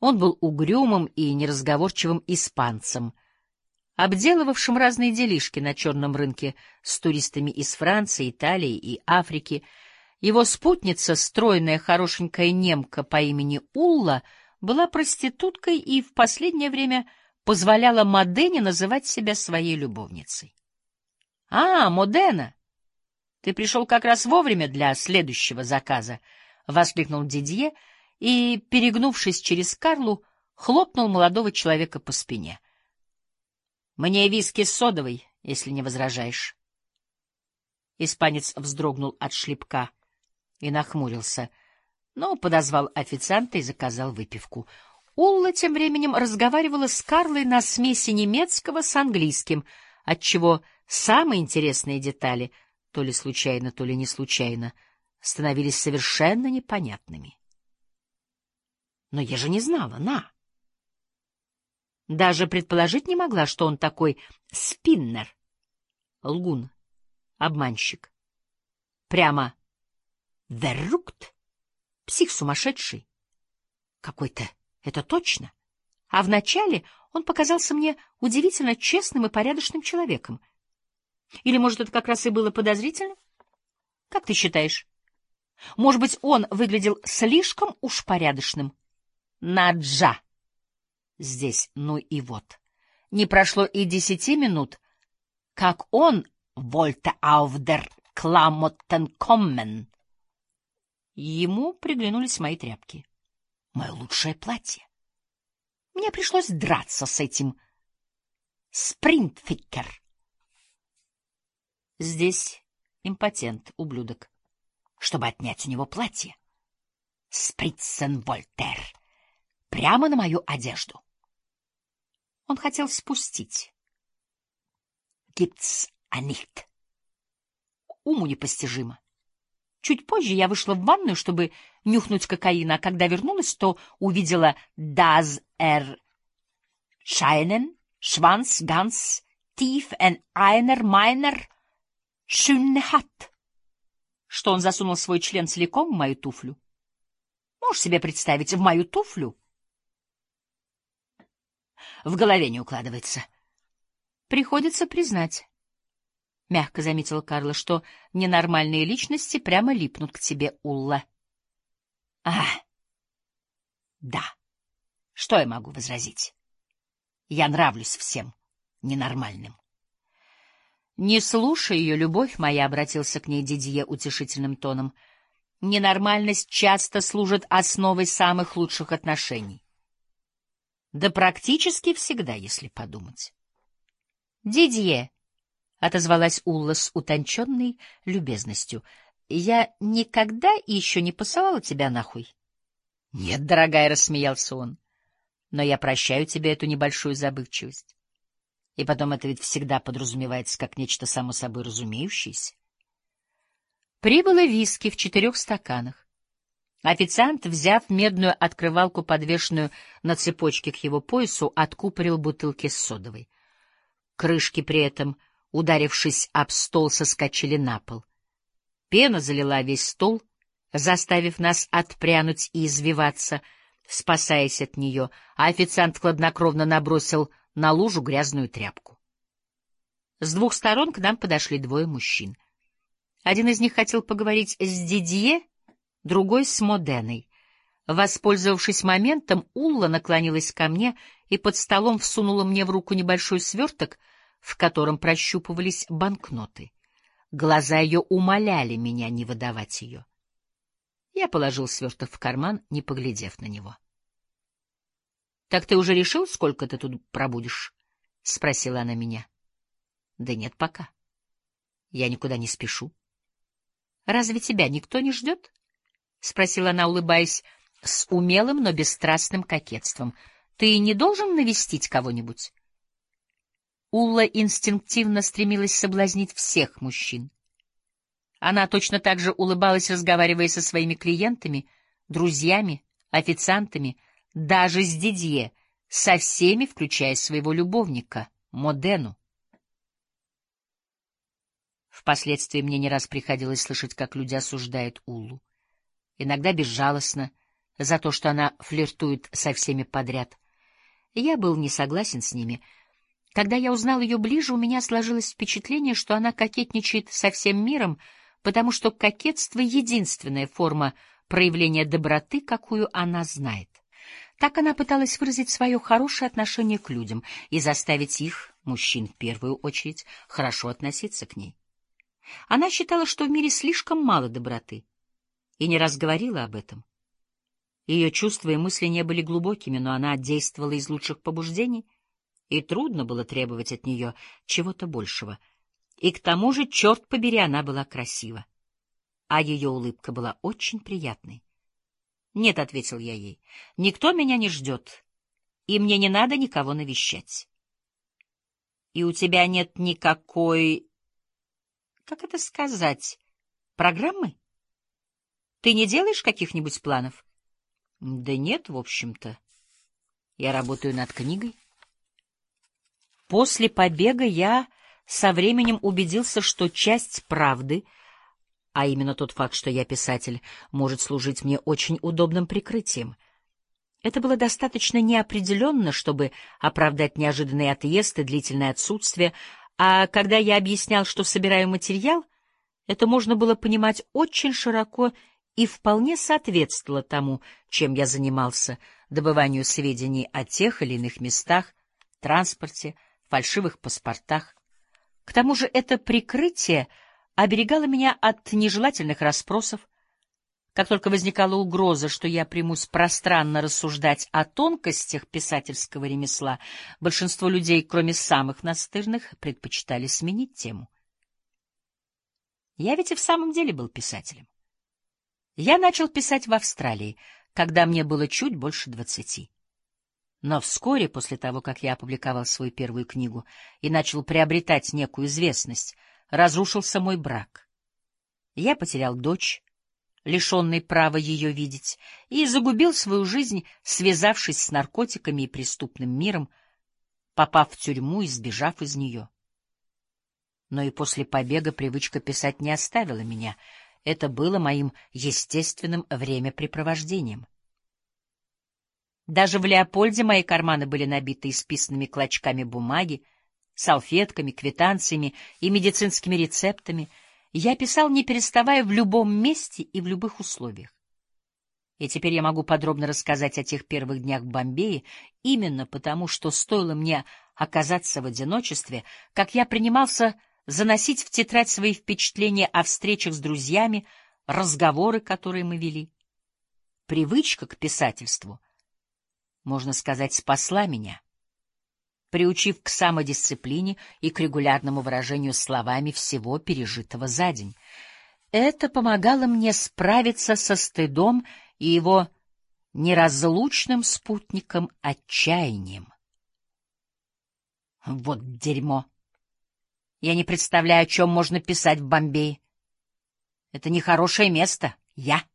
Он был угрюмым и неразговорчивым испанцем, обделывавшим разные делишки на черном рынке с туристами из Франции, Италии и Африки. Его спутница, стройная хорошенькая немка по имени Улла, была проституткой и в последнее время позволяла Модене называть себя своей любовницей. — А, Модена, ты пришел как раз вовремя для следующего заказа, — воскликнул Дидье и, перегнувшись через Карлу, хлопнул молодого человека по спине. — Мне виски с содовой, если не возражаешь. Испанец вздрогнул от шлепка и нахмурился, но подозвал официанта и заказал выпивку. Улла тем временем разговаривала с Карлой на смеси немецкого с английским, отчего самые интересные детали, то ли случайно, то ли не случайно, становились совершенно непонятными. Но я же не знала, даже предположить не могла, что он такой спиннер, лгун, обманщик. Прямо веррукт, псих сумасшедший. Какой-то, это точно. А вначале он показался мне удивительно честным и порядочным человеком. Или, может, это как раз и было подозрительно? Как ты считаешь? Может быть, он выглядел слишком уж порядочным? Наджа! Здесь, ну и вот. Не прошло и 10 минут, как он «wollte auf der Klamotten kommen». Ему приглянулись мои тряпки. Мое лучшее платье. Мне пришлось драться с этим спринтфикер. Здесь импотент, ублюдок, чтобы отнять у него платье. Спритценвольтер. Прямо на мою одежду. Он хотел спустить. Gibt's a nicht. Уму непостижимо. Чуть позже я вышла в ванную, чтобы нюхнуть кокаин, а когда вернулась, то увидела «Das Erscheinen, Schwanz ganz tief in einer meiner Schönheit», что он засунул свой член целиком в мою туфлю. Можешь себе представить, в мою туфлю? В голове не укладывается. Приходится признать, — мягко заметила Карла, — что ненормальные личности прямо липнут к тебе, Улла. Да. Что я могу возразить? Я нравлюсь всем ненормальным. Не слушай ее, любовь моя, — обратился к ней Дидье утешительным тоном. Ненормальность часто служит основой самых лучших отношений. Да практически всегда, если подумать. Дидье, — отозвалась Улла с утонченной любезностью, — я никогда еще не посылала тебя нахуй. — Нет, дорогая, — рассмеялся он, — но я прощаю тебе эту небольшую забывчивость. И потом это ведь всегда подразумевается как нечто само собой разумеющееся. Прибыло виски в 4 стаканах. Официант, взяв медную открывалку, подвешенную на цепочке к его поясу, откупорил бутылки с содовой. Крышки при этом, ударившись об стол, соскочили на пол. Пена залила весь стол, заставив нас отпрянуть и извиваться, спасаясь от нее, а официант хладнокровно набросил на лужу грязную тряпку. С 2 сторон к нам подошли 2 мужчин. Один из них хотел поговорить с Дидье, другой — с Моденой. Воспользовавшись моментом, Улла наклонилась ко мне и под столом всунула мне в руку небольшой сверток, в котором прощупывались банкноты. Глаза ее умоляли меня не выдавать ее. Я положил сверток в карман, не поглядев на него. — Так ты уже решил, сколько ты тут пробудешь? — спросила она меня. — Да нет пока. Я никуда не спешу. — Разве тебя никто не ждет? — спросила она, улыбаясь с умелым, но бесстрастным кокетством. — Ты не должен навестить кого-нибудь? Улла инстинктивно стремилась соблазнить всех мужчин. Она точно так же улыбалась, разговаривая со своими клиентами, друзьями, официантами, даже с Дидье, со всеми, включая своего любовника, Модену. Впоследствии мне не раз приходилось слышать, как люди осуждают Уллу. Иногда безжалостно, за то, что она флиртует со всеми подряд. Я был не согласен с ними. Когда я узнал ее ближе, у меня сложилось впечатление, что она кокетничает со всем миром, потому что кокетство — единственная форма проявления доброты, какую она знает. Так она пыталась выразить свое хорошее отношение к людям и заставить их, мужчин в первую очередь, хорошо относиться к ней. Она считала, что в мире слишком мало доброты, и не раз говорила об этом. Ее чувства и мысли не были глубокими, но она действовала из лучших побуждений, и трудно было требовать от нее чего-то большего. И к тому же, черт побери, она была красива, а ее улыбка была очень приятной. «Нет», — ответил я ей, — «никто меня не ждет, и мне не надо никого навещать». «И у тебя нет никакой, как это сказать, программы? Ты не делаешь каких-нибудь планов?» «Да нет, в общем-то. Я работаю над книгой». После побега я со временем убедился, что часть правды, а именно тот факт, что я писатель, может служить мне очень удобным прикрытием. Это было достаточно неопределенно, чтобы оправдать неожиданный отъезд и длительное отсутствие, а когда я объяснял, что собираю материал, это можно было понимать очень широко и вполне соответствовало тому, чем я занимался, добыванию сведений о тех или иных местах, транспорте, фальшивых паспортах. К тому же это прикрытие оберегало меня от нежелательных расспросов. Как только возникала угроза, что я примусь пространно рассуждать о тонкостях писательского ремесла, большинство людей, кроме самых настырных, предпочитали сменить тему. Я ведь и в самом деле был писателем. Я начал писать в Австралии, когда мне было чуть больше 20. Но вскоре после того, как я опубликовал свою первую книгу и начал приобретать некую известность, разрушился мой брак. Я потерял дочь, лишенный права ее видеть, и загубил свою жизнь, связавшись с наркотиками и преступным миром, попав в тюрьму и сбежав из нее. Но и после побега привычка писать не оставила меня. Это было моим естественным времяпрепровождением. Даже в Леопольде мои карманы были набиты исписанными клочками бумаги, салфетками, квитанциями и медицинскими рецептами. Я писал, не переставая, в любом месте и в любых условиях. И теперь я могу подробно рассказать о тех первых днях в Бомбее, именно потому, что стоило мне оказаться в одиночестве, как я принимался заносить в тетрадь свои впечатления о встречах с друзьями, разговоры, которые мы вели. Привычка к писательству, можно сказать, спасла меня, приучив к самодисциплине и к регулярному выражению словами всего пережитого за день. Это помогало мне справиться со стыдом и его неразлучным спутником — отчаянием. Вот дерьмо! Я не представляю, о чем можно писать в Бомбее. Это нехорошее место. Я